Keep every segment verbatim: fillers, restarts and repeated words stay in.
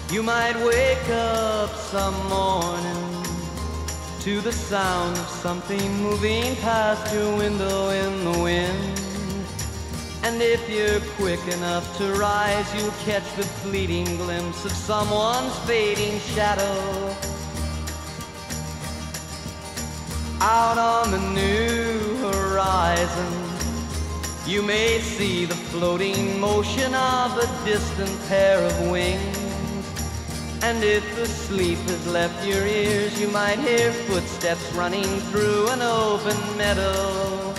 You might wake up some morning to the sound of something moving past your window in the wind. And if you're quick enough to rise, you'll catch the fleeting glimpse of someone's fading shadow. Out on the new horizon, you may see the floating motion of a distant pair of wings. And if the sleep has left your ears, you might hear footsteps running through an open meadow.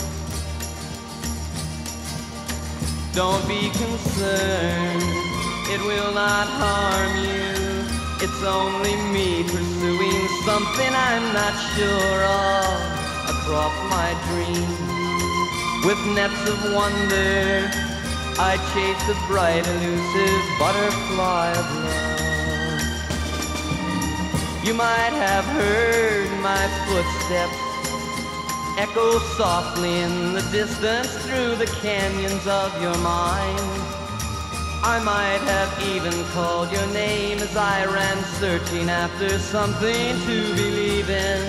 Don't be concerned, it will not harm you. It's only me pursuing something I'm not sure of across my dreams. With nets of wonder, I chase the bright, elusive butterfly of love. You might have heard my footsteps echo softly in the distance through the canyons of your mind. I might have even called your name as I ran searching after something to believe in.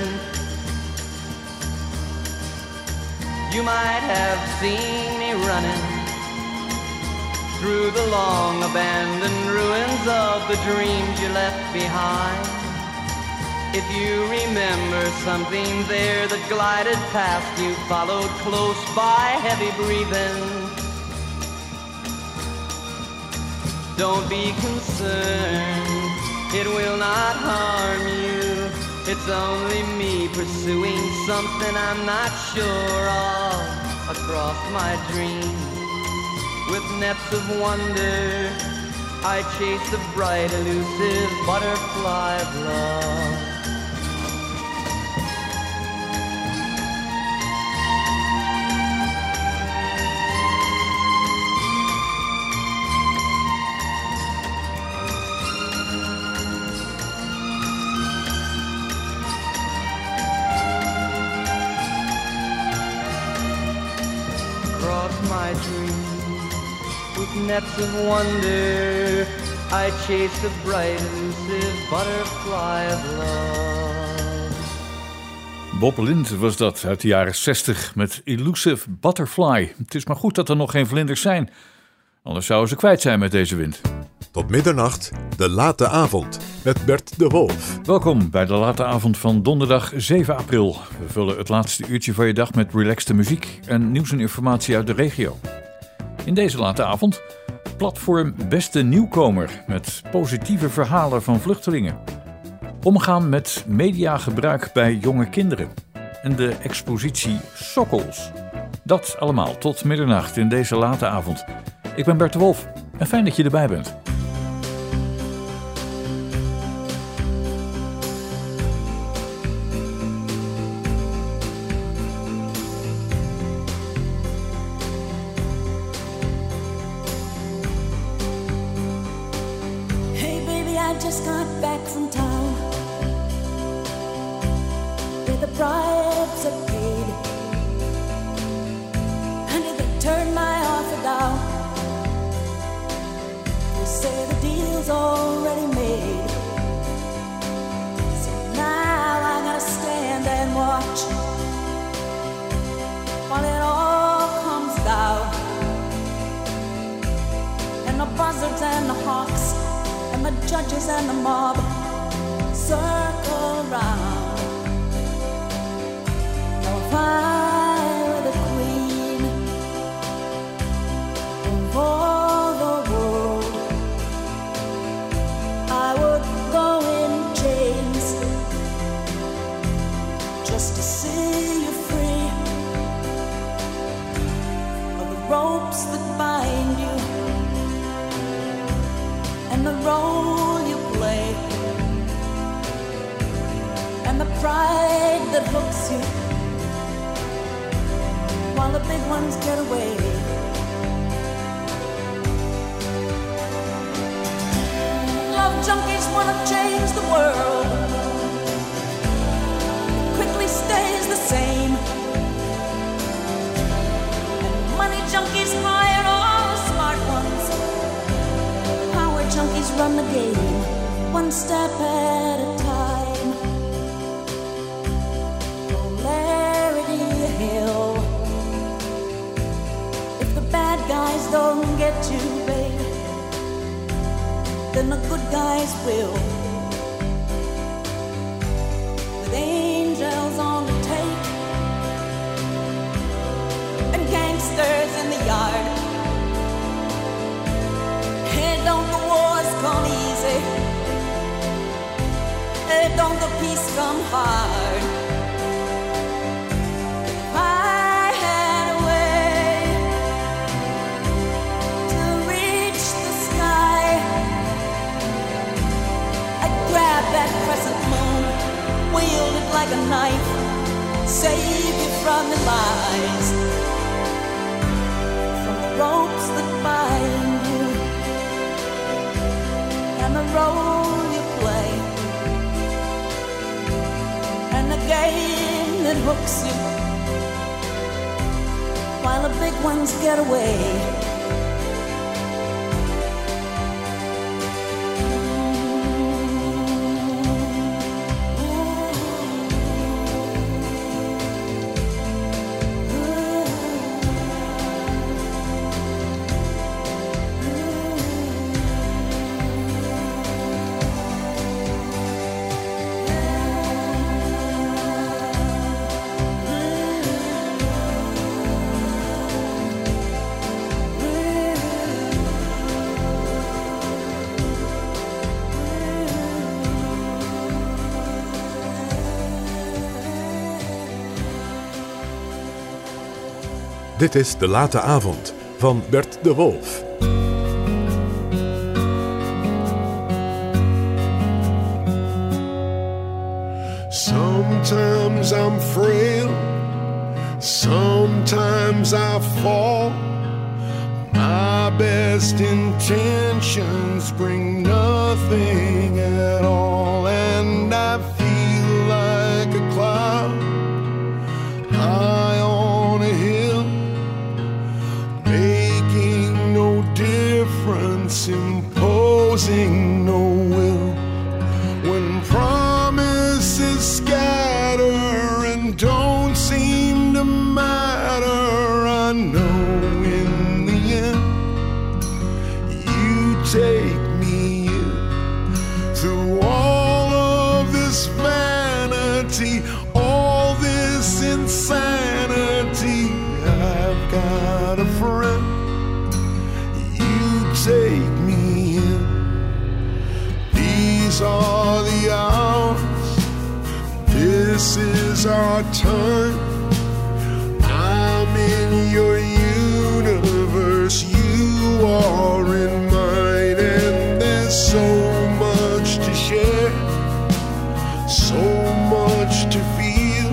You might have seen me running through the long abandoned ruins of the dreams you left behind. If you remember something there that glided past you, followed close by, heavy breathing, don't be concerned, it will not harm you. It's only me pursuing something I'm not sure of across my dreams. With nets of wonder, I chase the bright, elusive butterfly of love. My dreams with nets of wonder, I chase the bright, elusive butterfly of love. Bob Lind was dat uit de jaren zestig met Elusive Butterfly. Het is maar goed dat er nog geen vlinders zijn, anders zouden ze kwijt zijn met deze wind. Tot middernacht, de late avond met Bert de Wolf. Welkom bij de late avond van donderdag zeven april. We vullen het laatste uurtje van je dag met relaxte muziek en nieuws en informatie uit de regio. In deze late avond platform Beste Nieuwkomer met positieve verhalen van vluchtelingen. Omgaan met mediagebruik bij jonge kinderen. En de expositie Sokkels. Dat allemaal tot middernacht in deze late avond. Ik ben Bert de Wolf en fijn dat je erbij bent. Just got back from town, where the bribes are paid, and if they turn my offer down, they say the deal's already made. So now I gotta stand and watch while it all comes down, and the buzzards and the hawks and the judges and the mob circle round. Now if I were the queen of all the world, I would go in chains just to see you free of the ropes that bind you and the role you play, and the pride that hooks you while the big ones get away. Love junkies wanna change the world, it quickly stays the same, and money junkies hire all the smart ones. Junkies run the game. one step at a time. Polarity Hill. If the bad guys don't get you, babe, then the good guys will. With angels on the take and gangsters in the yard. Hey, don't the wars come easy? Hey, don't the peace come hard? If I had a way to reach the sky, I'd grab that crescent moon, wield it like a knife, save you from the lies, from the ropes that bind you and the role you play, and the game that hooks you while the big ones get away. Dit is De Late Avond van Bert de Wolf. Sometimes I'm frail, sometimes I fall. My best intentions bring nothing at all, and I feel like a cloud high on a hill, making no difference, imposing no will. When promises scatter and don't seem to matter, I know in the end you take me in. Through all of this vanity, all this insanity, I've got a friend. You take me in. These are the hours, this is our time. I'm in your universe, you are in mine, and there's so much to share, so much to feel.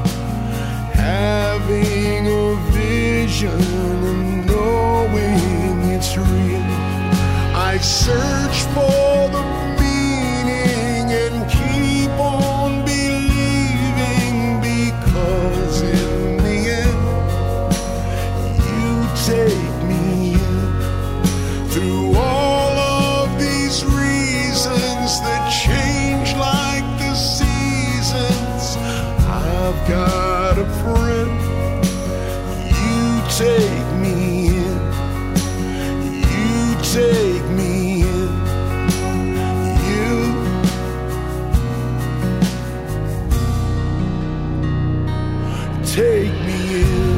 Having a vision and knowing it's real. I search for the meaning and keep on believing, because in the end you take me in. Through all of these reasons that change like the seasons, I've got a friend. You take me in. You take me in. You take me in.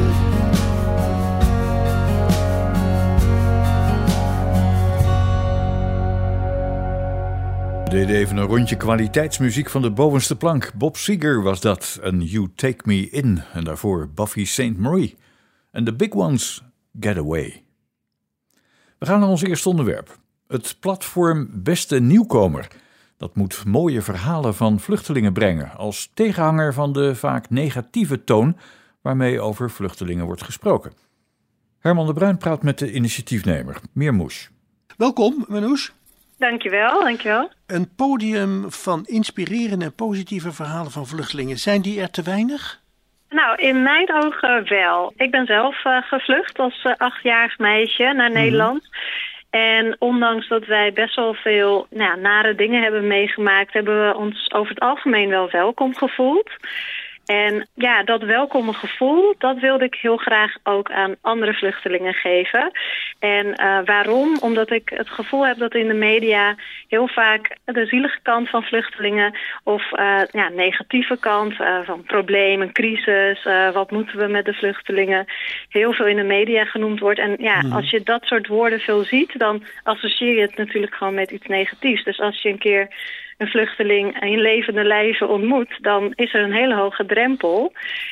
We deden even een rondje kwaliteitsmuziek van de bovenste plank. Bob Seger was dat, en You Take Me In. En daarvoor Buffy Saint Marie. En The Big Ones, Get Away. We gaan naar ons eerste onderwerp. Het platform Beste Nieuwkomer. Dat moet mooie verhalen van vluchtelingen brengen, als tegenhanger van de vaak negatieve toon waarmee over vluchtelingen wordt gesproken. Herman de Bruin praat met de initiatiefnemer, Meermoes. Welkom, Meermoes. Dankjewel, dankjewel. Een podium van inspirerende en positieve verhalen van vluchtelingen. Zijn die er te weinig? Nou, in mijn ogen wel. Ik ben zelf uh, gevlucht als uh, achtjarig meisje naar Nederland. En ondanks dat wij best wel veel nou, ja, nare dingen hebben meegemaakt, hebben we ons over het algemeen wel welkom gevoeld. En ja, dat welkome gevoel, dat wilde ik heel graag ook aan andere vluchtelingen geven. En uh, waarom? Omdat ik het gevoel heb dat in de media heel vaak de zielige kant van vluchtelingen of uh, ja, negatieve kant uh, van problemen, crisis, uh, wat moeten we met de vluchtelingen, heel veel in de media genoemd wordt. En ja, mm. als je dat soort woorden veel ziet, dan associeer je het natuurlijk gewoon met iets negatiefs. Dus als je een keer een vluchteling in levende lijven ontmoet, dan is er een hele hoge drempel.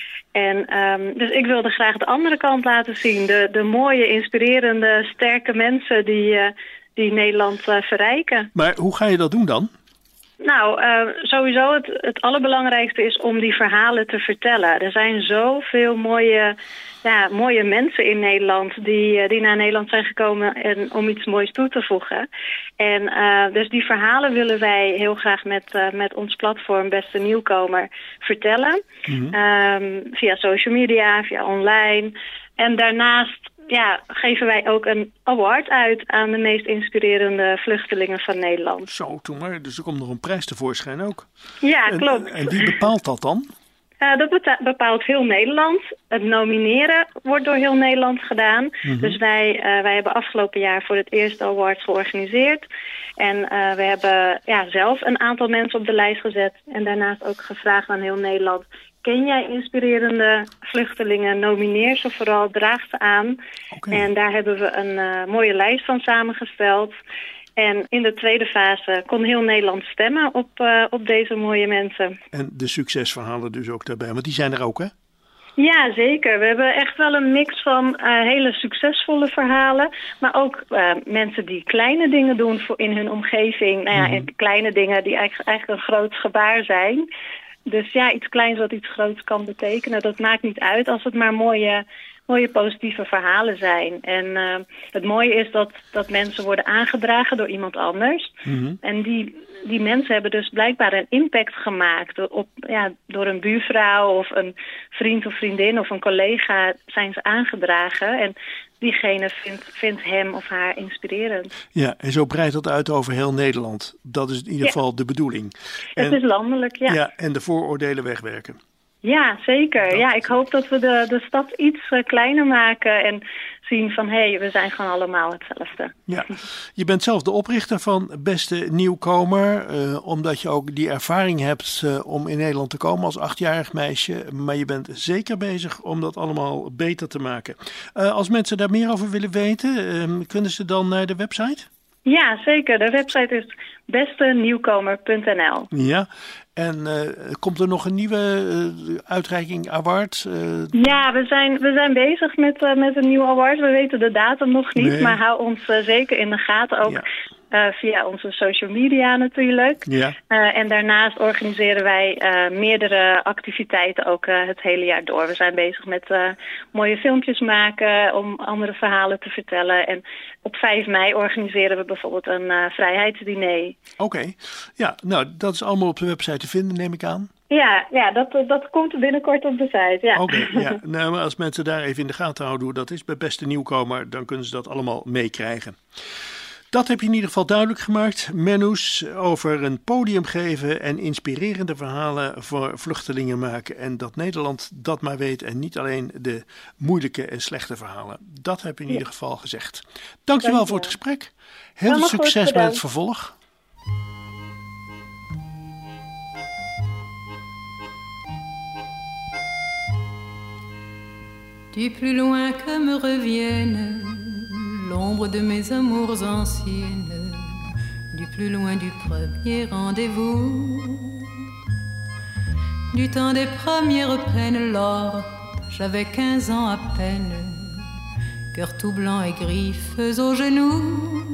En um, dus ik wilde graag de andere kant laten zien. De, de mooie, inspirerende, sterke mensen die, uh, die Nederland uh, verrijken. Maar hoe ga je dat doen dan? Nou, uh, sowieso het, het allerbelangrijkste is om die verhalen te vertellen. Er zijn zoveel mooie, ja, mooie mensen in Nederland die, die naar Nederland zijn gekomen en om iets moois toe te voegen. En uh, dus die verhalen willen wij heel graag met, uh, met ons platform Beste Nieuwkomer vertellen. Mm-hmm. Um, via social media, via online. En daarnaast ja, geven wij ook een award uit aan de meest inspirerende vluchtelingen van Nederland. Zo, toen maar. Dus er komt nog een prijs tevoorschijn ook. Ja, klopt. En, en wie bepaalt dat dan? Uh, dat beta- bepaalt heel Nederland. Het nomineren wordt door heel Nederland gedaan. Mm-hmm. Dus wij, uh, wij hebben afgelopen jaar voor het eerst de awards georganiseerd. En uh, we hebben ja, zelf een aantal mensen op de lijst gezet. En daarnaast ook gevraagd aan heel Nederland: ken jij inspirerende vluchtelingen? Nomineer ze vooral, draag ze aan. Okay. En daar hebben we een uh, mooie lijst van samengesteld. En in de tweede fase kon heel Nederland stemmen op, uh, op deze mooie mensen. En de succesverhalen dus ook daarbij, want die zijn er ook, hè? Ja, zeker. We hebben echt wel een mix van uh, hele succesvolle verhalen, maar ook uh, mensen die kleine dingen doen voor in hun omgeving. Nou ja, mm-hmm. kleine dingen die eigenlijk, eigenlijk een groot gebaar zijn. Dus ja, iets kleins wat iets groots kan betekenen, dat maakt niet uit als het maar mooie, mooie positieve verhalen zijn. En uh, het mooie is dat, dat mensen worden aangedragen door iemand anders. Mm-hmm. En die, die mensen hebben dus blijkbaar een impact gemaakt. Op, ja, door een buurvrouw of een vriend of vriendin of een collega zijn ze aangedragen. En diegene vindt, vindt hem of haar inspirerend. Ja, en zo breidt dat uit over heel Nederland. Dat is in ieder geval ja. de bedoeling. En, het is landelijk, ja. ja. En de vooroordelen wegwerken. Ja, zeker. Dat... Ja, ik hoop dat we de, de stad iets uh, kleiner maken en zien van hé, hey, we zijn gewoon allemaal hetzelfde. Ja, je bent zelf de oprichter van Beste Nieuwkomer, uh, omdat je ook die ervaring hebt uh, om in Nederland te komen als achtjarig meisje. Maar je bent zeker bezig om dat allemaal beter te maken. Uh, als mensen daar meer over willen weten, uh, kunnen ze dan naar de website? Ja, zeker. De website is beste nieuwkomer punt n l. Ja, en uh, komt er nog een nieuwe uh, uitreiking award? Uh... Ja, we zijn, we zijn bezig met, uh, met een nieuwe award. We weten de datum nog niet, nee. maar hou ons uh, zeker in de gaten. Ook ja. uh, via onze social media natuurlijk. Ja. Uh, en daarnaast organiseren wij uh, meerdere activiteiten ook uh, het hele jaar door. We zijn bezig met uh, mooie filmpjes maken om andere verhalen te vertellen. En op vijf mei organiseren we bijvoorbeeld een uh, vrijheidsdiner. Oké, okay. Ja, nou dat is allemaal op de website te vinden, neem ik aan. Ja, ja dat, dat komt binnenkort op de site, ja. Oké, okay, ja. Nou, maar als mensen daar even in de gaten houden hoe dat is bij Beste Nieuwkomer, dan kunnen ze dat allemaal meekrijgen. Dat heb je in ieder geval duidelijk gemaakt, Mennoes, over een podium geven en inspirerende verhalen voor vluchtelingen maken. En dat Nederland dat maar weet en niet alleen de moeilijke en slechte verhalen. Dat heb je in ja. ieder geval gezegd. Dankjewel Dank je voor het gesprek. Heel veel succes met het vervolg. Du plus loin que me revienne l'ombre de mes amours anciennes, du plus loin du premier rendez-vous, du temps des premières peines, lors j'avais quinze ans à peine, cœur tout blanc et griffes aux genoux.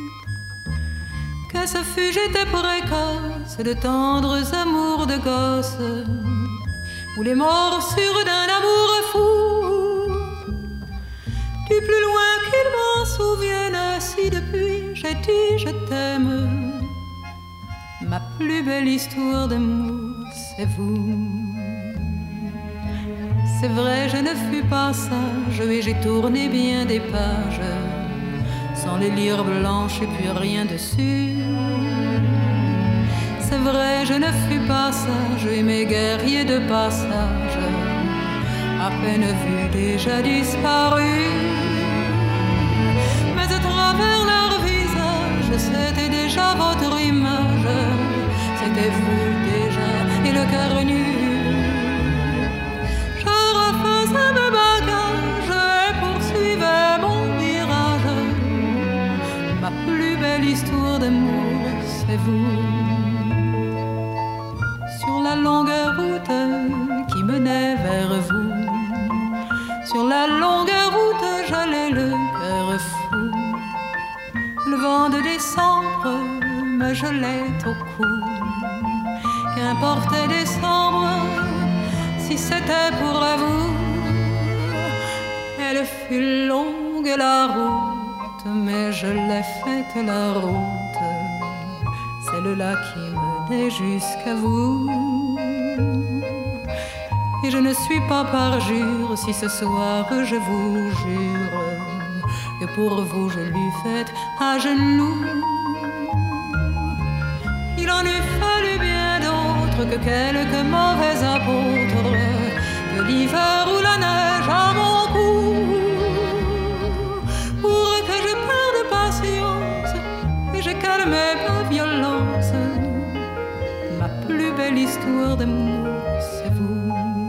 Que ce fut, j'étais précoce, de tendres amours de gosse, ou les morsures d'un amour fou. Du plus loin qu'il m'en souvienne, si depuis j'ai dit je t'aime, ma plus belle histoire d'amour, c'est vous. C'est vrai, je ne fus pas sage et j'ai tourné bien des pages, sans les lire blanches et puis rien dessus. C'est vrai, je ne fus pas sage et mes guerriers de passage, à peine vus, déjà disparus. Mais à travers leur visage, c'était déjà votre image, c'était vous déjà et le cœur nu. Je refaisais mes bagages et poursuivais mon virage. Ma plus belle histoire d'amour, c'est vous. Sur la longue route qui menait vers vous, sur la longue route j'allais le cœur fou. Le vent de décembre me gelait au cou. Qu'importe décembre si c'était pour vous. Elle fut longue la route, mais je l'ai faite la route, celle-là qui menait jusqu'à vous. Et je ne suis pas parjure si ce soir je vous jure que pour vous je l'eus faite à genoux. Il en eût fallu bien d'autres que quelques mauvais apôtres, que l'hiver ou la neige à mon cou, pour que je perde patience et je calme ma violence. Ma plus belle histoire d'amour, c'est vous.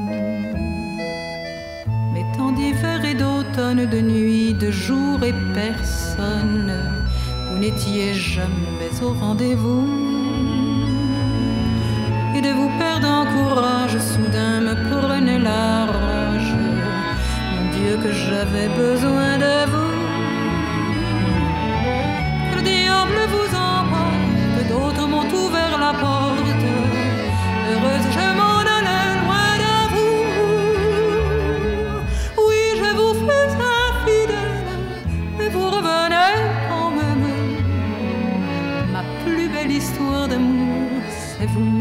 Mais tant d'hiver et d'automne, de nuit, de jour et personne, vous n'étiez jamais au rendez-vous. Et de vous perdre en courage, soudain me prenait la rage. Mon Dieu, que j'avais besoin de vous. Que le diable vous emporte, d'autres m'ont ouvert la porte. Heureuse, je m'en allais loin de vous. Oui, je vous fus infidèle, mais vous revenez quand même. Ma plus belle histoire d'amour, c'est vous.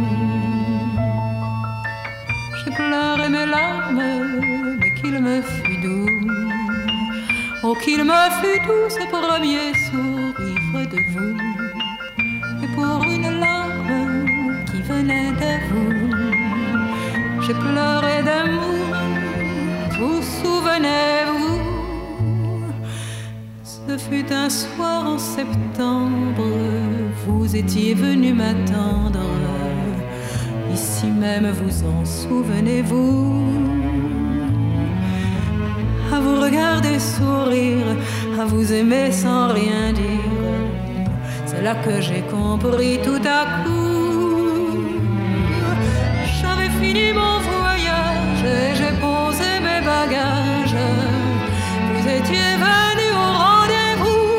J'ai pleuré mes larmes, mais qu'il me fut doux. Oh, qu'il me fut doux ce premier sourire de vous. Et pour une larme qui venait de vous, j'ai pleuré d'amour, vous souvenez-vous. Ce fut un soir en septembre, vous étiez venu m'attendre. Ici même, vous en souvenez-vous? À vous regarder sourire, à vous aimer sans rien dire, c'est là que j'ai compris tout à coup. J'avais fini mon voyage et j'ai posé mes bagages. Vous étiez venu au rendez-vous.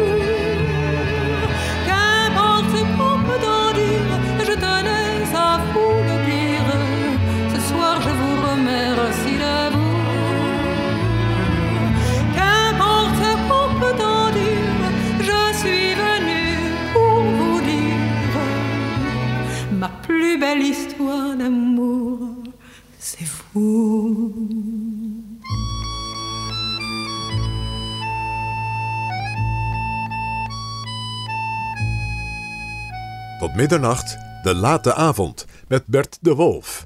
Qu'importe ce qu'on peut en dire, je tenais à vous le dire. Ce soir je vous remercie de vous. Qu'importe ce qu'on peut en dire, je suis venue pour vous dire ma plus belle histoire d'amour, c'est vous. Tot middernacht, de late avond, met Bert de Wolf.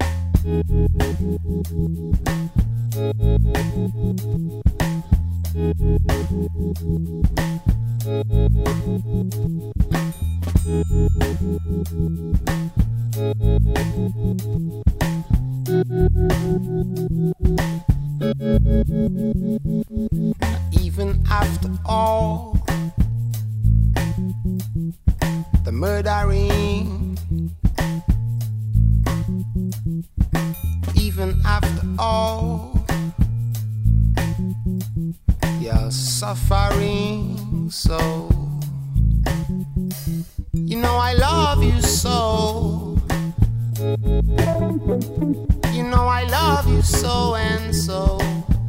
Even after all the murdering, even after all your suffering, so you know I love you so. You know I love you so and so.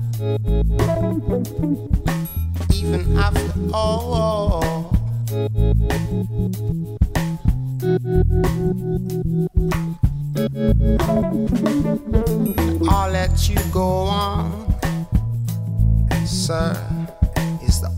Even after all, I'll let you go on, sir. It's the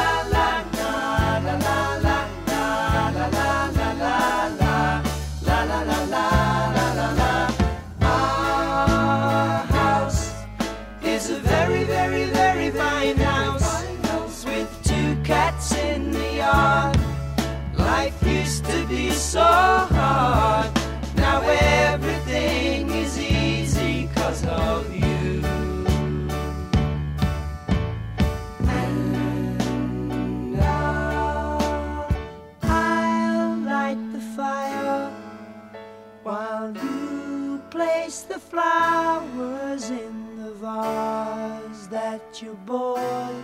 you're bored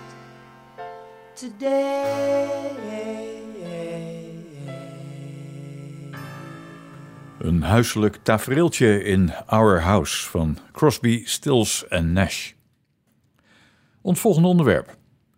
today. Een huiselijk tafereeltje in Our House van Crosby, Stills en Nash. Ons volgende onderwerp.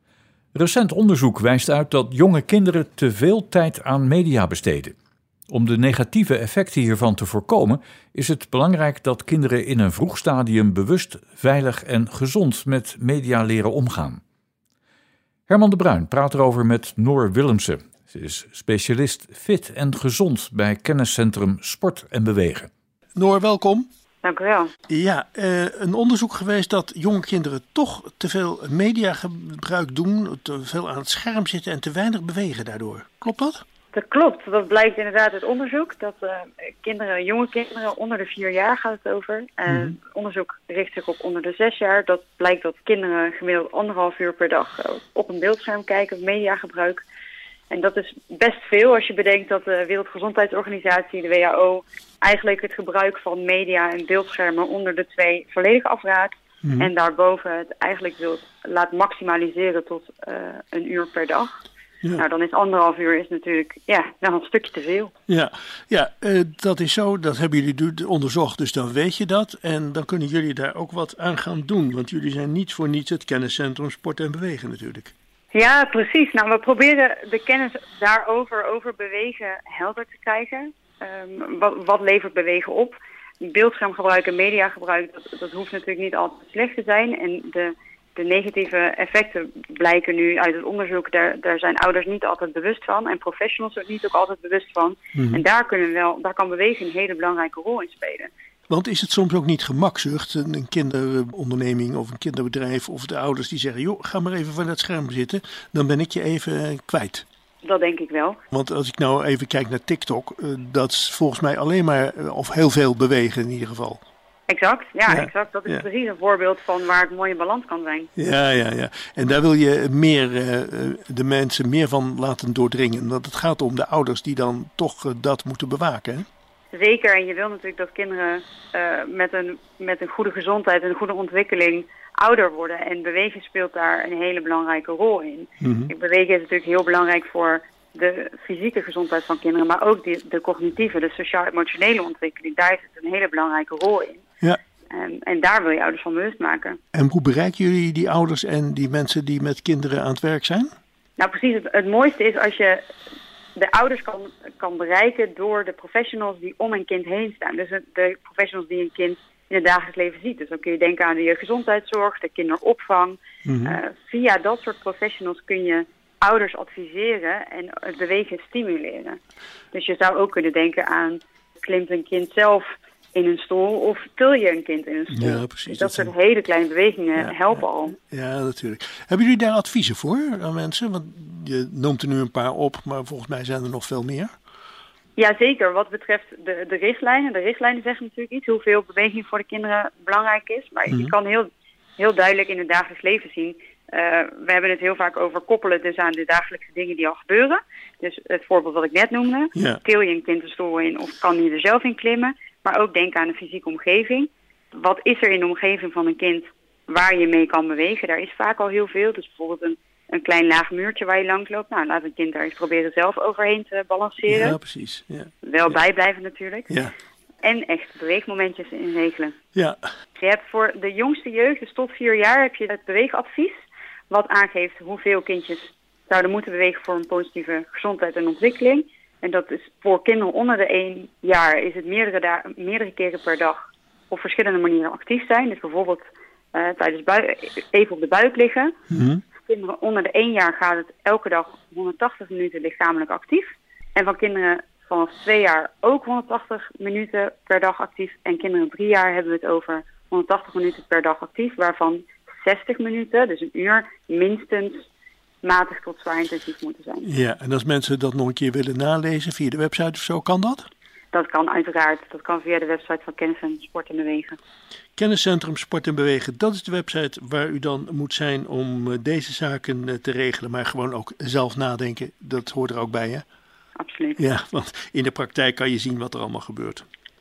Recent onderzoek wijst uit dat jonge kinderen te veel tijd aan media besteden. Om de negatieve effecten hiervan te voorkomen is het belangrijk dat kinderen in een vroeg stadium bewust, veilig en gezond met media leren omgaan. Herman de Bruin praat erover met Noor Willemsen. Ze is specialist fit en gezond bij kenniscentrum Sport en Bewegen. Noor, welkom. Dank u wel. Ja, uh, een onderzoek geweest dat jonge kinderen toch te veel mediagebruik doen, te veel aan het scherm zitten en te weinig bewegen daardoor. Klopt dat? Dat klopt. Dat blijkt inderdaad uit onderzoek. Dat uh, kinderen, jonge kinderen onder de vier jaar gaat het over. Uh, mm-hmm. Onderzoek richt zich op onder de zes jaar. Dat blijkt dat kinderen gemiddeld anderhalf uur per dag uh, op een beeldscherm kijken, mediagebruik. En dat is best veel als je bedenkt dat de Wereldgezondheidsorganisatie, de W H O, eigenlijk het gebruik van media en beeldschermen onder de twee volledig afraadt. Mm-hmm. En daarboven het eigenlijk wil laat maximaliseren tot uh, een uur per dag. Ja. Nou, dan is anderhalf uur is natuurlijk ja, dan een stukje te veel. Ja, ja uh, dat is zo. Dat hebben jullie onderzocht, dus dan weet je dat. En dan kunnen jullie daar ook wat aan gaan doen. Want jullie zijn niet voor niets het kenniscentrum Sport en Bewegen natuurlijk. Ja, precies. Nou, we proberen de kennis daarover, over bewegen, helder te krijgen. Um, wat, wat levert bewegen op? Beeldschermgebruik en mediagebruik, dat, dat hoeft natuurlijk niet altijd slecht te zijn. En de, de negatieve effecten blijken nu uit het onderzoek. Daar, daar zijn ouders niet altijd bewust van en professionals ook niet ook altijd bewust van. Mm-hmm. En daar, kunnen wel, daar kan bewegen een hele belangrijke rol in spelen. Want is het soms ook niet gemakzucht, een kinderonderneming of een kinderbedrijf of de ouders die zeggen, joh, ga maar even van dat scherm zitten, dan ben ik je even kwijt. Dat denk ik wel. Want als ik nou even kijk naar TikTok, dat is volgens mij alleen maar, of heel veel bewegen in ieder geval. Exact, ja, ja. exact. Dat is ja. precies een voorbeeld van waar het mooie balans kan zijn. Ja, ja, ja. En daar wil je meer uh, de mensen meer van laten doordringen. Want het gaat om de ouders die dan toch uh, dat moeten bewaken, hè? Zeker, en je wil natuurlijk dat kinderen uh, met, een, met een goede gezondheid en een goede ontwikkeling ouder worden. En bewegen speelt daar een hele belangrijke rol in. Mm-hmm. Bewegen is natuurlijk heel belangrijk voor de fysieke gezondheid van kinderen, maar ook die, de cognitieve, de sociaal-emotionele ontwikkeling. Daar heeft het een hele belangrijke rol in. Ja. En, en daar wil je ouders van bewust maken. En hoe bereiken jullie die ouders en die mensen die met kinderen aan het werk zijn? Nou precies, het, het mooiste is als je de ouders kan, kan bereiken door de professionals die om een kind heen staan. Dus de professionals die een kind in het dagelijks leven ziet. Dus dan kun je denken aan de jeugdgezondheidszorg, de kinderopvang. Mm-hmm. Uh, via dat soort professionals kun je ouders adviseren en het bewegen stimuleren. Dus je zou ook kunnen denken aan, klimt een kind zelf in een stoel of til je een kind in een stoel? Ja, precies. Dus dat, dat soort zijn hele kleine bewegingen ja, helpen ja, al. Ja, natuurlijk. Hebben jullie daar adviezen voor aan mensen? Want je noemt er nu een paar op, maar volgens mij zijn er nog veel meer. Ja, zeker. Wat betreft de, de richtlijnen. De richtlijnen zeggen natuurlijk iets hoeveel beweging voor de kinderen belangrijk is. Maar mm-hmm. je kan heel, heel duidelijk in het dagelijks leven zien. Uh, we hebben het heel vaak over koppelen dus aan de dagelijkse dingen die al gebeuren. Dus het voorbeeld wat ik net noemde. Ja. Til je een kind de stoel in of kan je er zelf in klimmen? Maar ook denk aan de fysieke omgeving. Wat is er in de omgeving van een kind waar je mee kan bewegen? Daar is vaak al heel veel. Dus bijvoorbeeld een, een klein laag muurtje waar je langs loopt. Nou, laat een kind daar eens proberen zelf overheen te balanceren. Ja, precies. Ja. Wel ja. bijblijven natuurlijk. Ja. En echt beweegmomentjes inregelen. Ja. Je hebt voor de jongste jeugd, dus tot vier jaar, heb je het beweegadvies. Wat aangeeft hoeveel kindjes zouden moeten bewegen voor een positieve gezondheid en ontwikkeling. En dat is voor kinderen onder de één jaar is het meerdere, da- meerdere keren per dag op verschillende manieren actief zijn. Dus bijvoorbeeld uh, tijdens bui- even op de buik liggen. Mm-hmm. Voor kinderen onder de één jaar gaat het elke dag honderdtachtig minuten lichamelijk actief. En van kinderen vanaf twee jaar ook honderdtachtig minuten per dag actief. En kinderen drie jaar hebben we het over honderdtachtig minuten per dag actief, waarvan zestig minuten, dus een uur, minstens matig tot zwaar intensief moeten zijn. Ja, en als mensen dat nog een keer willen nalezen via de website of zo, kan dat? Dat kan uiteraard. Dat kan via de website van Kenniscentrum Sport en Bewegen. Kenniscentrum Sport en Bewegen, dat is de website waar u dan moet zijn om deze zaken te regelen, maar gewoon ook zelf nadenken. Dat hoort er ook bij, hè? Absoluut. Ja, want in de praktijk kan je zien wat er allemaal gebeurt.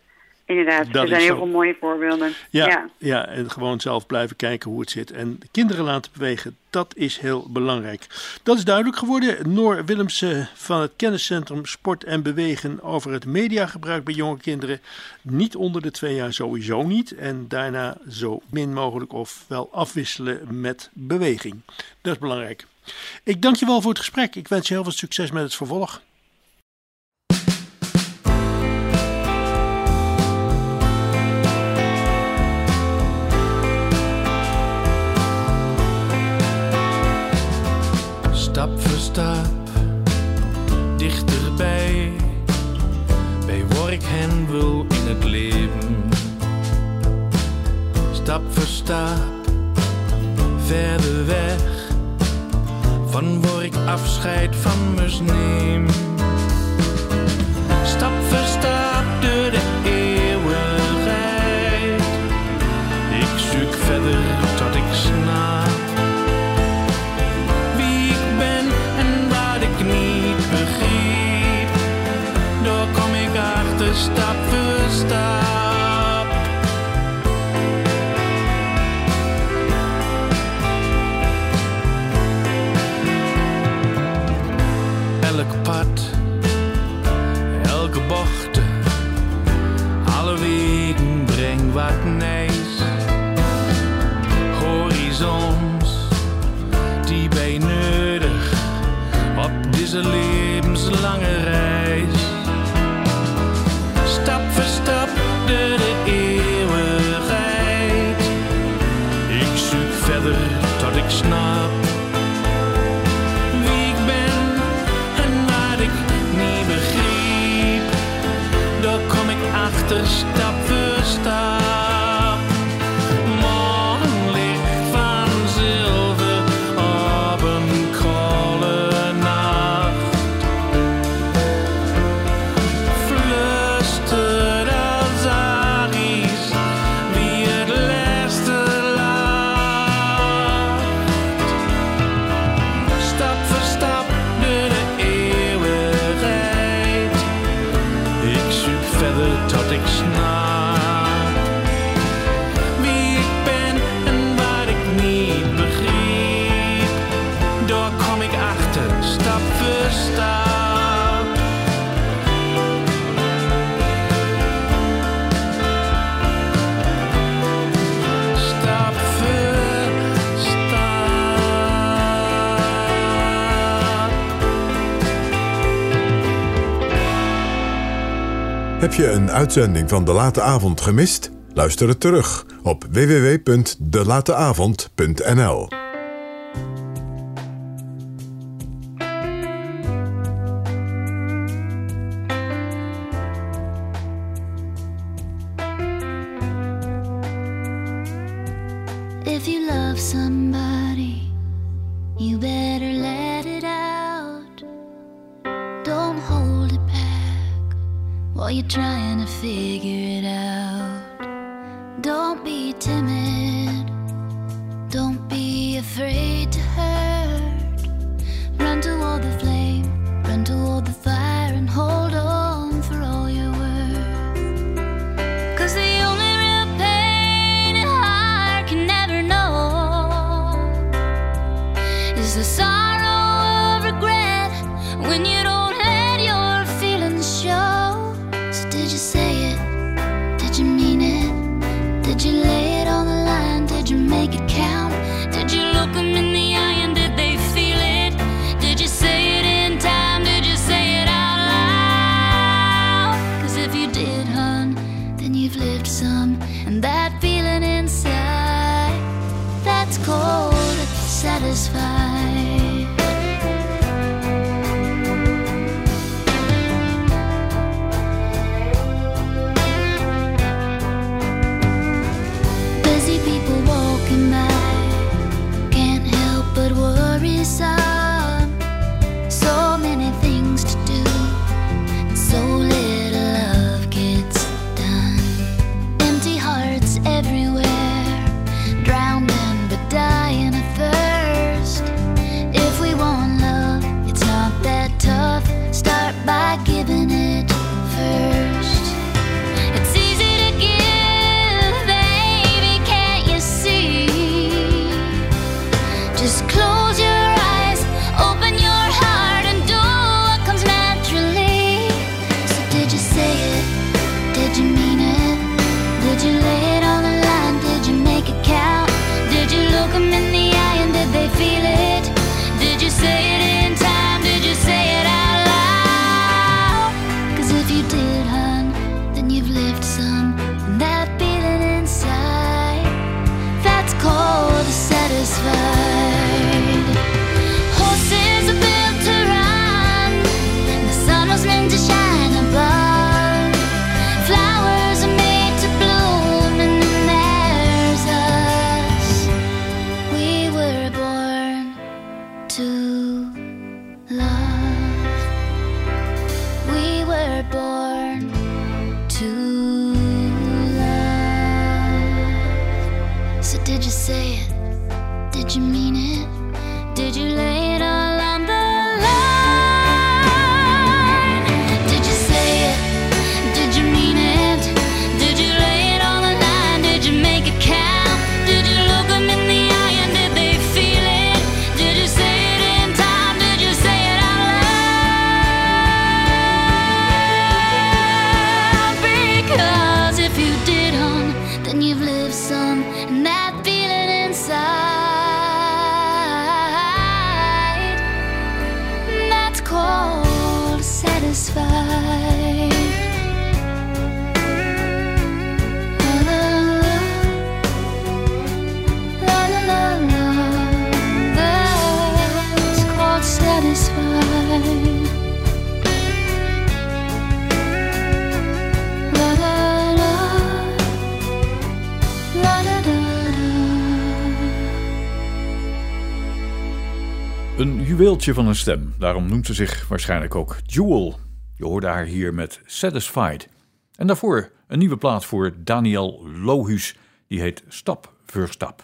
Inderdaad, Dat er zijn is heel zo. veel mooie voorbeelden. Ja, ja. ja. En gewoon zelf blijven kijken hoe het zit. En de kinderen laten bewegen, dat is heel belangrijk. Dat is duidelijk geworden. Noor Willemsen van het Kenniscentrum Sport en Bewegen over het mediagebruik bij jonge kinderen. Niet onder de twee jaar sowieso niet. En daarna zo min mogelijk of wel afwisselen met beweging. Dat is belangrijk. Ik dank je wel voor het gesprek. Ik wens je heel veel succes met het vervolg. Stap voor stap, dichterbij, bij waar ik heen wil in het leven. Stap voor stap, verder weg, van waar ik afscheid van moest nemen. Stap voor stap door de eeuwigheid, ik zoek verder tot ik snap. Stap voor stap. Elk pad, elke bocht, alle wegen breng wat nijs. Horizons die bij nodig op deze levenslange reis. Stap voor stap door de eeuwigheid. Ik zoek verder tot ik snap wie ik ben en wat ik niet begreep. Daar kom ik achter stap voor stap. Morgenlicht van zilver op een koude nacht. Tot ik snap wie ik ben en wat ik niet begreep. Daar kom ik achter, stap voor stap. Stap voor stap. Heb je een uitzending van De Late Avond gemist? Luister het terug op w w w punt de late avond punt n l. If you love somebody, you better let it out. Don't hold it back while you're trying to figure it out. Don't be timid, don't be afraid to hurt. Run toward the flame, run toward the fire and hold on for all you're worth. 'Cause the only real pain a heart can never know is the sorrow of regret when you don't let your feelings show. So did you say it? Did you mean it? Did you lay it on the line? Did you make it count? Did you look them in the eye and did they feel it? Did you say it in time? Did you say it out loud? 'Cause if you did, hun, then you've lived some. And that feeling inside, that's cold, satisfied. Busy people walking by, can't help but worry some. So many things to do, so little love gets done. Empty hearts everywhere, drowning but dying of thirst. So did you say it? Did you mean it? Did you lay it all on the line? Did you say it? Did you mean it? Did you lay it on the line? Did you make it count? Did you look them in the eye and did they feel it? Did you say it in time? Did you say it out loud? Because if you did, hon, then you've lived some, and that feeling inside, that's called satisfied. La la la, la la la la, that's called satisfied. La la la, la da da da. Een juweeltje van een stem, daarom noemt ze zich waarschijnlijk ook Jewel. Je hoorde haar hier met Satisfied. En daarvoor een nieuwe plaat voor Daniel Lohuus, die heet Stap voor Stap.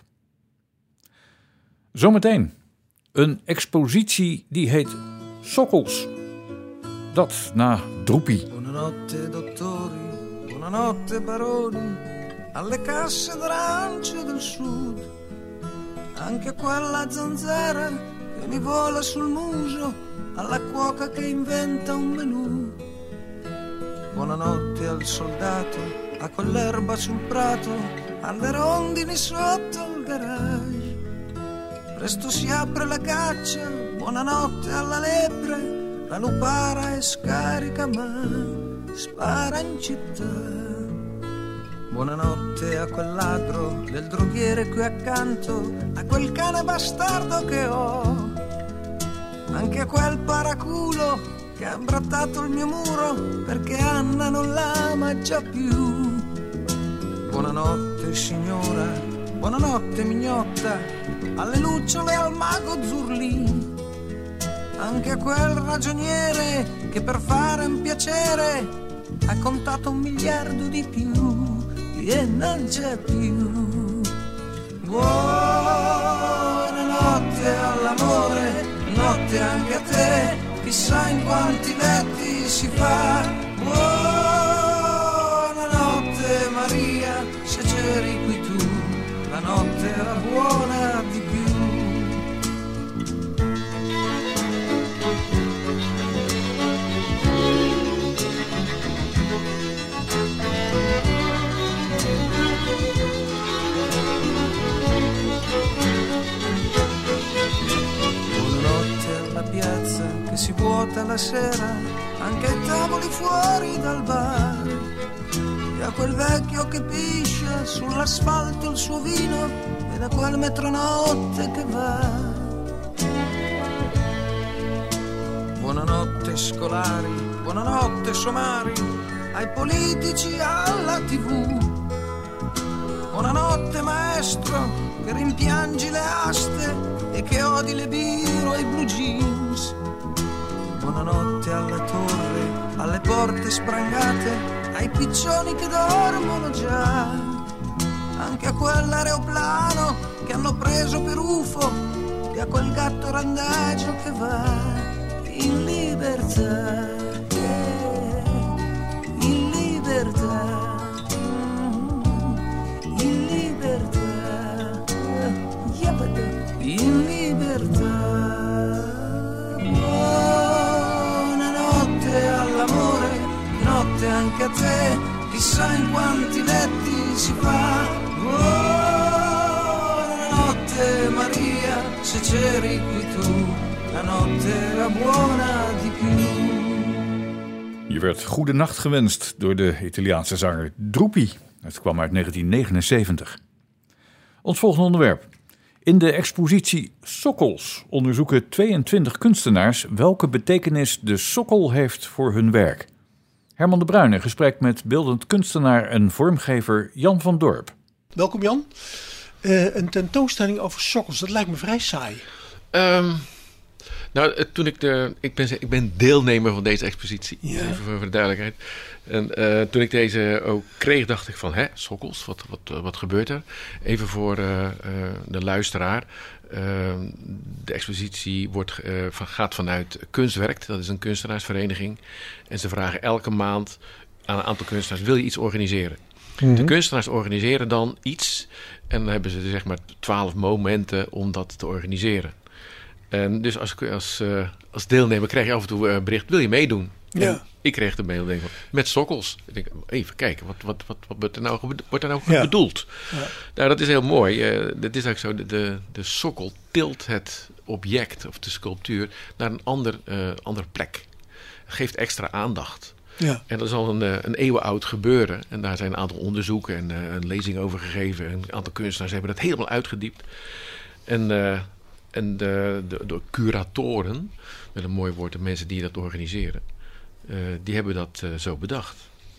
Zometeen een expositie die heet Sokkels. Dat na Droepie. Buonanotte dottori, buonanotte baroni, alle casse d'arancia del sud, anche quella zanzara che mi vola sul muso, alla cuoca che inventa un menù. Buonanotte al soldato, a quell'erba sul prato, alle rondini sotto il garage. Presto si apre la caccia, buonanotte alla lepre, la lupara è scarica ma spara in città. Buonanotte a quel ladro del droghiere qui accanto, a quel cane bastardo che ho, anche a quel paraculo che ha imbrattato il mio muro perché Anna non l'ama già più. Buonanotte signora, buonanotte mignotta, alle lucciole e al mago Zurlì, anche a quel ragioniere che per fare un piacere ha contato un miliardo di più e non c'è più. Buonanotte all'amore, notte anche a te, chissà in quanti letti si fa. Buonanotte Maria, se c'eri qui tu, la notte era buona di più. Piazza che si vuota la sera, anche ai tavoli fuori dal bar, e a quel vecchio che piscia sull'asfalto il suo vino, e da quel metronotte che va. Buonanotte scolari, buonanotte somari, ai politici alla tivù. Buonanotte maestro che rimpiangi le aste e che odi le biro e i blue jeans. Buonanotte alla torre, alle porte sprangate, ai piccioni che dormono già, anche a quell'aeroplano che hanno preso per U F O e a quel gatto randagio che va in libertà, yeah, in libertà. In libertà. Buonanotte all'amore, notte anche a te, chissà in quanti letti si fa. Buonanotte Maria, se c'eri qui tu, la notte era buona di più. Je werd goede nacht gewenst door de Italiaanse zanger Droepie. Het kwam uit negentien negenenzeventig. Ons volgende onderwerp. In de expositie Sokkels onderzoeken tweeëntwintig kunstenaars welke betekenis de sokkel heeft voor hun werk. Herman de Bruin in gesprek met beeldend kunstenaar en vormgever Jan van Dorp. Welkom Jan. Uh, een tentoonstelling over sokkels, dat lijkt me vrij saai. Um, Nou, eh, toen ik de... Ik ben, ik ben deelnemer van deze expositie. Ja. Even voor, voor de duidelijkheid. En uh, toen ik deze ook kreeg, dacht ik van... Hè, sokkels, wat, wat, wat gebeurt er? Even voor uh, uh, de luisteraar. Uh, de expositie wordt, uh, van, gaat vanuit Kunstwerkt. Dat is een kunstenaarsvereniging. En ze vragen elke maand aan een aantal kunstenaars... wil je iets organiseren? Mm-hmm. De kunstenaars organiseren dan iets... en dan hebben ze zeg maar twaalf momenten om dat te organiseren. En dus als, als, uh, als deelnemer krijg je af en toe een bericht... wil je meedoen? Ja. En ik kreeg de mail denk ik, met sokkels. Ik denk, even kijken, wat, wat, wat, wat wordt er nou, wordt er nou ja. bedoeld? Ja. Nou, dat is heel mooi. Uh, dat is eigenlijk zo, de, de, de sokkel tilt het object of de sculptuur... naar een ander, uh, andere plek. Het geeft extra aandacht. Ja. En dat is al een, een eeuwenoud gebeuren. En daar zijn een aantal onderzoeken en uh, een lezing over gegeven. En een aantal kunstenaars hebben dat helemaal uitgediept. En, uh, en de, de, de curatoren, met een mooi woord, de mensen die dat organiseren... Uh, die hebben dat uh, zo bedacht.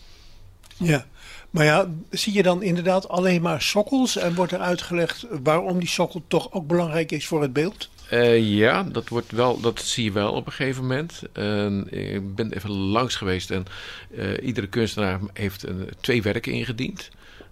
Ja, maar ja, zie je dan inderdaad alleen maar sokkels... en wordt er uitgelegd waarom die sokkel toch ook belangrijk is voor het beeld? Uh, ja, dat, wordt wel, dat zie je wel op een gegeven moment. Uh, ik ben even langs geweest en uh, iedere kunstenaar heeft een, twee werken ingediend.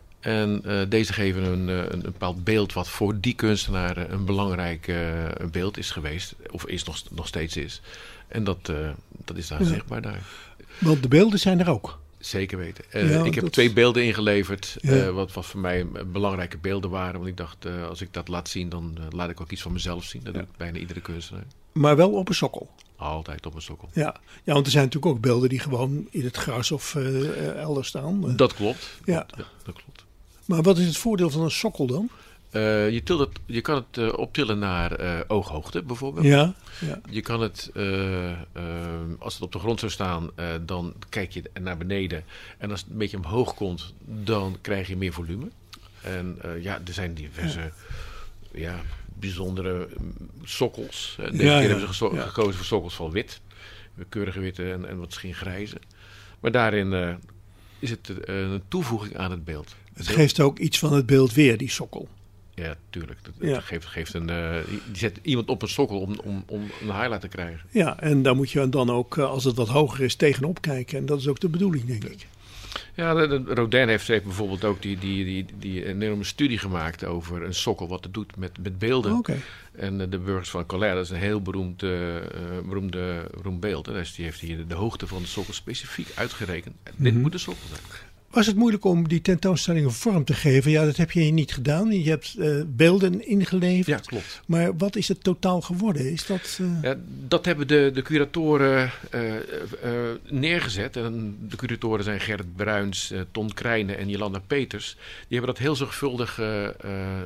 En uh, deze geven een, een, een bepaald beeld wat voor die kunstenaar een belangrijk uh, beeld is geweest. Of is nog, nog steeds is. En dat, uh, dat is daar ja. zichtbaar daar. Want de beelden zijn er ook. Zeker weten. Uh, ja, ik heb dat... twee beelden ingeleverd. Ja. Uh, wat, wat voor mij belangrijke beelden waren. Want ik dacht, uh, als ik dat laat zien, dan uh, laat ik ook iets van mezelf zien. Dat ja. doet bijna iedere kunstenaar. Maar wel op een sokkel. Altijd op een sokkel. Ja. ja, want er zijn natuurlijk ook beelden die gewoon in het gras of uh, elders staan. Dat klopt. Ja. Dat, dat klopt. Maar wat is het voordeel van een sokkel dan? Uh, je, tilt het, je kan het uh, optillen naar uh, ooghoogte bijvoorbeeld. Ja, ja. Je kan het, uh, uh, als het op de grond zou staan, uh, dan kijk je naar beneden. En als het een beetje omhoog komt, dan krijg je meer volume. En uh, ja, er zijn diverse ja. Ja, bijzondere sokkels. Deze ja, keer ja. hebben ze gezo- ja. gekozen voor sokkels van wit. Keurige witte en, en wat misschien grijze. Maar daarin uh, is het uh, een toevoeging aan het beeld. Het geeft ook iets van het beeld weer, die sokkel. Ja, tuurlijk. Dat, ja. dat geeft, geeft een, uh, die zet iemand op een sokkel om, om, om een highlight te krijgen. Ja, en daar moet je dan ook, als het wat hoger is, tegenop kijken. En dat is ook de bedoeling, denk ik. Ja, de, de, Rodin heeft, heeft bijvoorbeeld ook die, die, die, die een enorme studie gemaakt over een sokkel, wat het doet met, met beelden. Oh, okay. En uh, de Burgers van Calais, dat is een heel beroemd, uh, beroemde, beroemd beeld. Hè. Dus die heeft hier de, de hoogte van de sokkel specifiek uitgerekend. Mm-hmm. Dit moet de sokkel zijn. Was het moeilijk om die tentoonstelling een vorm te geven? Ja, dat heb je niet gedaan. Je hebt uh, beelden ingeleverd. Ja, klopt. Maar wat is het totaal geworden? Is dat, uh... ja, dat hebben de, de curatoren uh, uh, neergezet. En de curatoren zijn Gerrit Bruins, uh, Ton Krijnen en Jolanda Peters. Die hebben dat heel zorgvuldig uh, uh,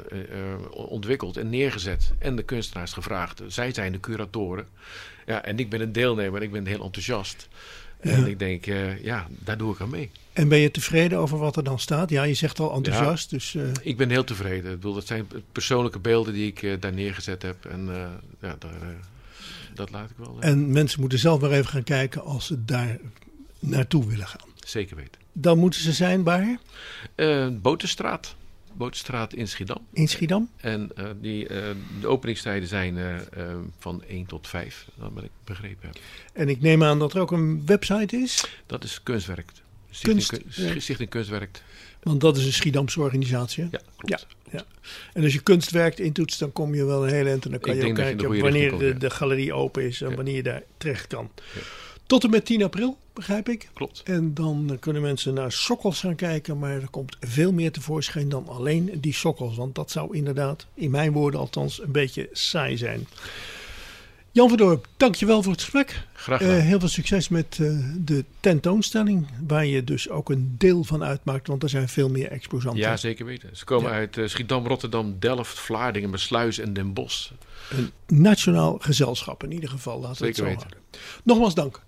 uh, ontwikkeld en neergezet. En de kunstenaars gevraagd. Zij zijn de curatoren. Ja, en ik ben een deelnemer en ik ben heel enthousiast. Ja. En ik denk, uh, ja, daar doe ik aan mee. En ben je tevreden over wat er dan staat? Ja, je zegt al enthousiast. Ja, dus, uh... ik ben heel tevreden. Ik bedoel, dat zijn persoonlijke beelden die ik uh, daar neergezet heb. En uh, ja, daar, uh, dat laat ik wel. Uh... En mensen moeten zelf maar even gaan kijken als ze daar naartoe willen gaan. Zeker weten. Dan moeten ze zijn waar? Uh, Boterstraat. Boterstraat in Schiedam. In Schiedam? En uh, die, uh, de openingstijden zijn uh, uh, van één tot vijf, dat wat ik begrepen heb. En ik neem aan dat er ook een website is? Dat is Kunstwerkt. Stichting, Kunst, ja. Stichting Kunstwerkt. Want dat is een Schiedamse organisatie, hè? Ja, klopt. Ja, ja. En als je Kunstwerkt intoetst, dan kom je wel een hele eind. En dan kan ik je ook kijken je wanneer komt, de, ja. de galerie open is en ja. wanneer je daar terecht kan. Ja. Tot en met tien april, begrijp ik. Klopt. En dan kunnen mensen naar sokkels gaan kijken. Maar er komt veel meer tevoorschijn dan alleen die sokkels. Want dat zou inderdaad, in mijn woorden althans, een beetje saai zijn. Jan van Dorp, dankjewel voor het gesprek. Graag gedaan. Uh, heel veel succes met uh, de tentoonstelling. Waar je dus ook een deel van uitmaakt. Want er zijn veel meer exposanten. Ja, zeker weten. Ze komen ja. uit uh, Schiedam, Rotterdam, Delft, Vlaardingen, Sluis en Den Bosch. Een nationaal gezelschap in ieder geval. Laten we het zo weten. houden. Nogmaals dank.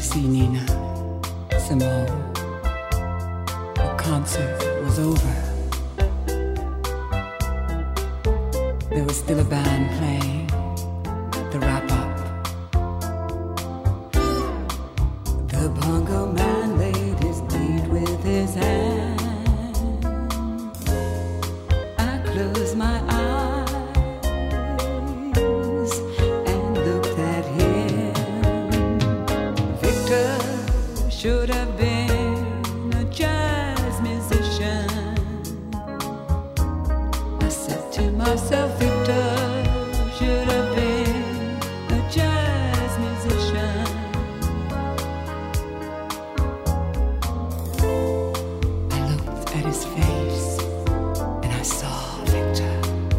see Nina Simone. The concert was over. There was still a band playing the wrap-up. The bongo man laid his beat with his hand. I closed my eyes and looked at him. Victor should have been a jazz musician. I said to myself, Victor should have been a jazz musician. I looked at his face and I saw Victor.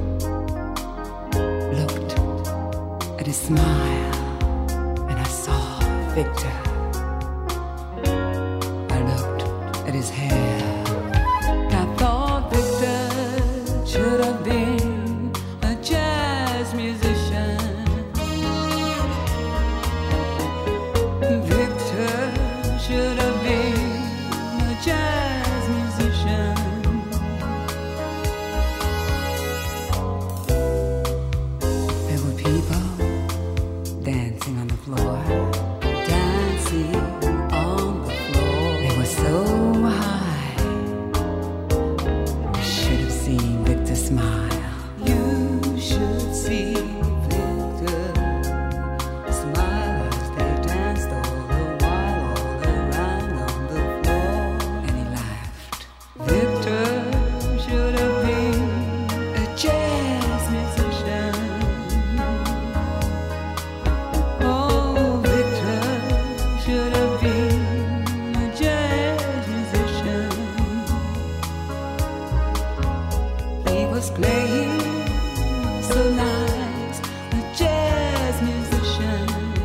Looked at his smile and I saw Victor. I looked at his hair. I thought Victor should have been a jazz musician. Victor should have been a jazz musician. There were people dancing on the floor, dancing on the floor. They were so high. You should have seen Victor smile. You should see Victor smile as they danced all the while, all around on the floor. And he laughed. Victor should have been a jazz musician. Oh, Victor should have been a jazz musician. He was playing so nice, a jazz musician.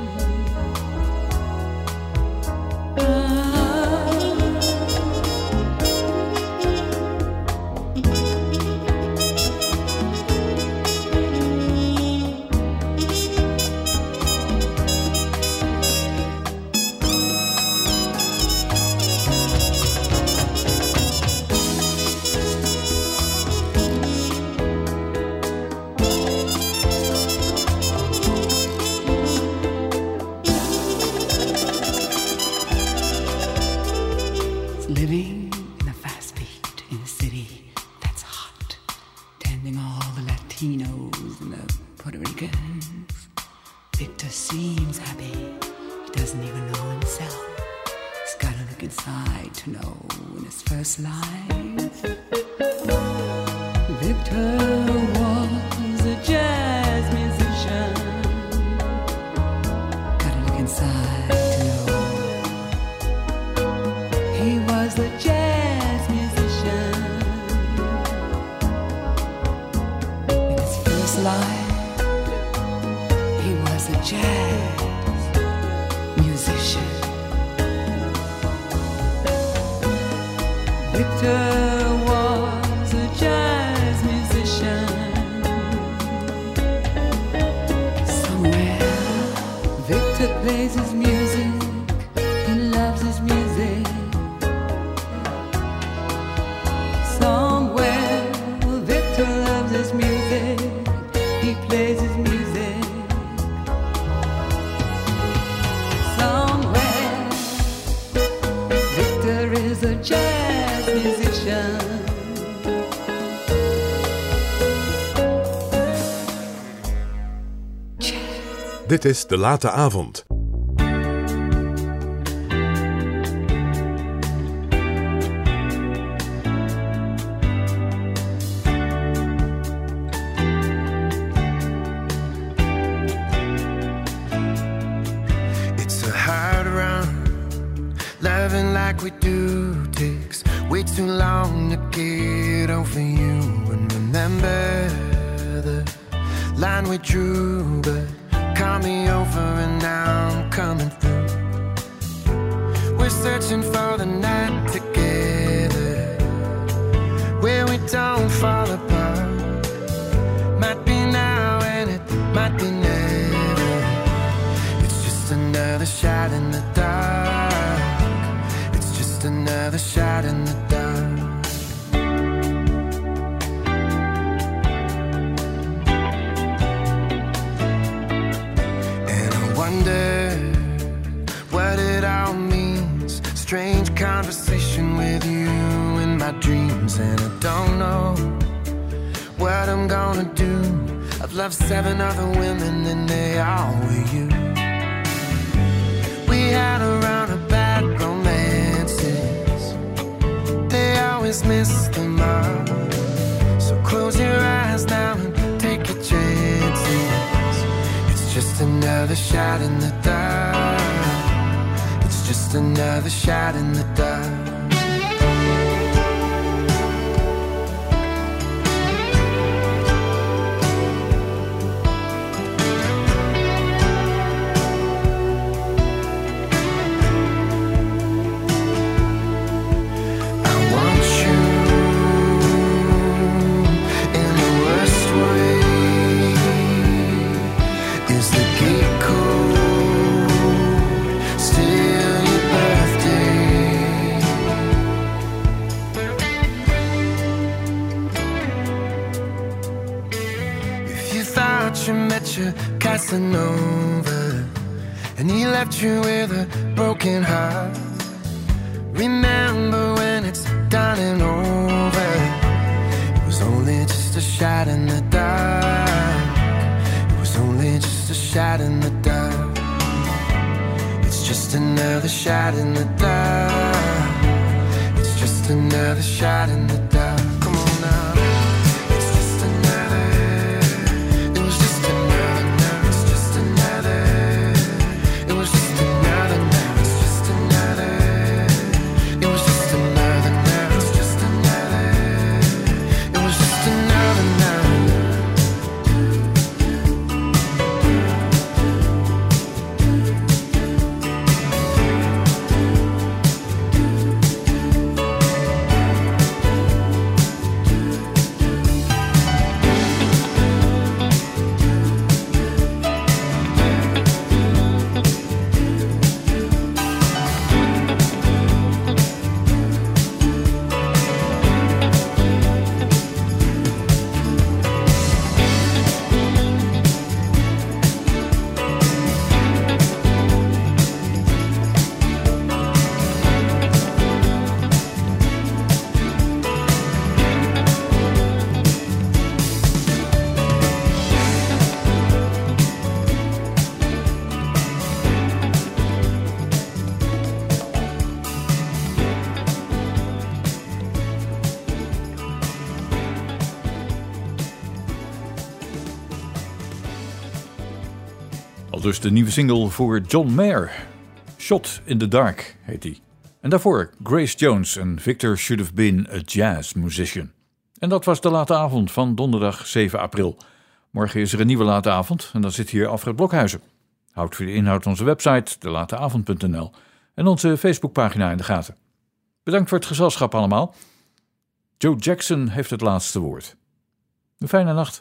Living in a fast beat in a city that's hot, tending all the Latinos and the Puerto Ricans. Victor seems happy. He doesn't even know himself. He's got to look inside to know in his first life. Victor was a jazz musician. Got to look inside to know. He was a jazz musician. In his first life, he was a jazz musician. Victor was a jazz musician. Somewhere, Victor plays his music. He loves his music. Somewhere, Victor loves his music. He plays his music. Somewhere, Victor is a jazz musician. Dit is De Late Avond. It's a hard run, loving like we do takes way too long to get over you. And remember the line we drew, but call me over and now I'm coming through. We're searching for the night together, where we don't fall apart. Might be now and it might be never. It's just another shot in the dark. wonder what it all means. Strange conversation with you in my dreams, and I don't know what I'm gonna do. I've loved seven other women and they all were you. We had a round of bad romances, they always miss the mark. So close your eyes now and take your chances. It's just another shot in the dark. It's just another shot in the dark. Casanova, and he left you with a broken heart. Remember when it's done and over, it was only just a shot in the dark. It was only just a shot in the dark. It's just another shot in the dark. It's just another shot in the dark. Come on now. Dus de nieuwe single voor John Mayer. Shot in the Dark heet die. En daarvoor Grace Jones en Victor Should Have Been a Jazz Musician. En dat was de late avond van donderdag zeven april. Morgen is er een nieuwe late avond en dan zit hier Alfred Blokhuizen. Houd voor de inhoud onze website de late avond punt n l en onze Facebookpagina in de gaten. Bedankt voor het gezelschap allemaal. Joe Jackson heeft het laatste woord. Een fijne nacht.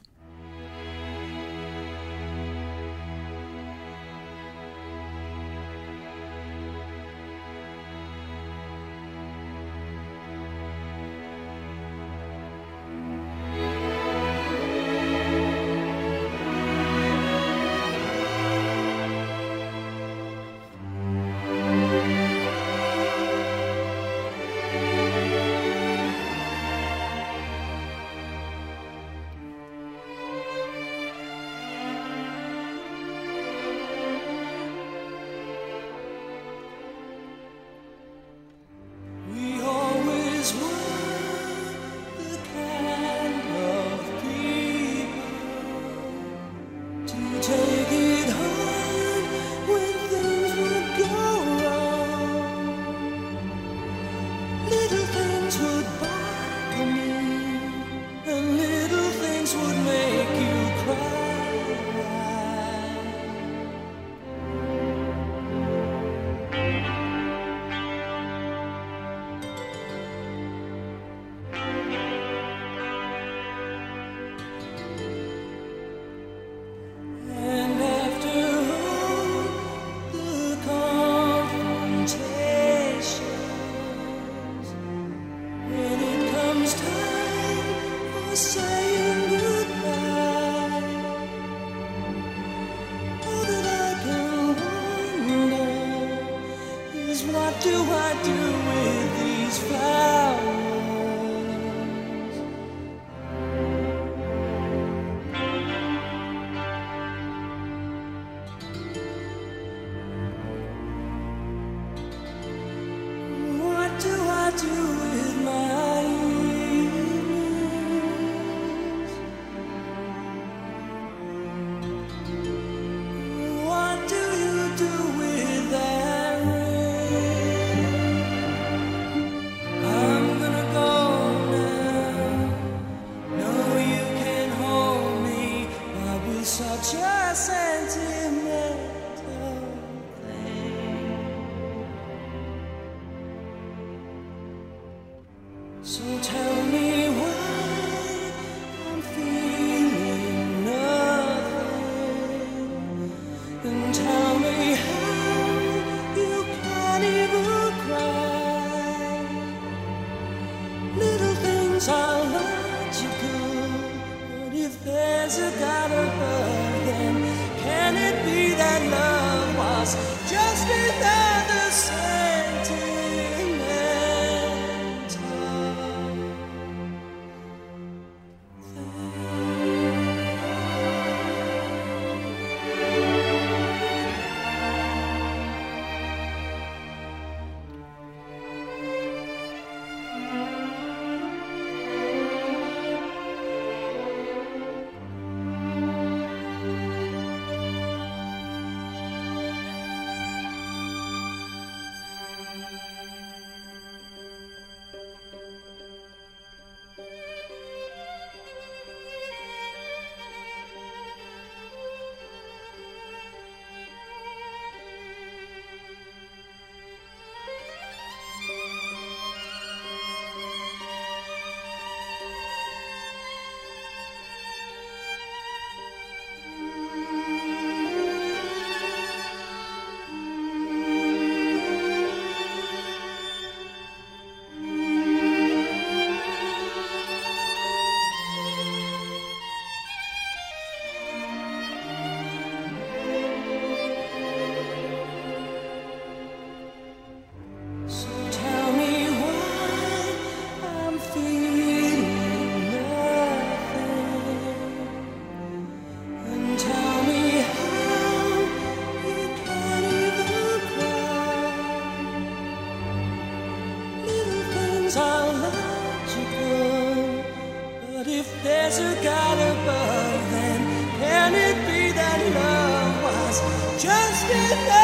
just sentimental thing. So tell me why I'm feeling nothing, and tell me how you can't even cry. Little things are logical, but if there's a God above, then can it be that love was just another sentimental? There's a God above, then can it be that love was just enough?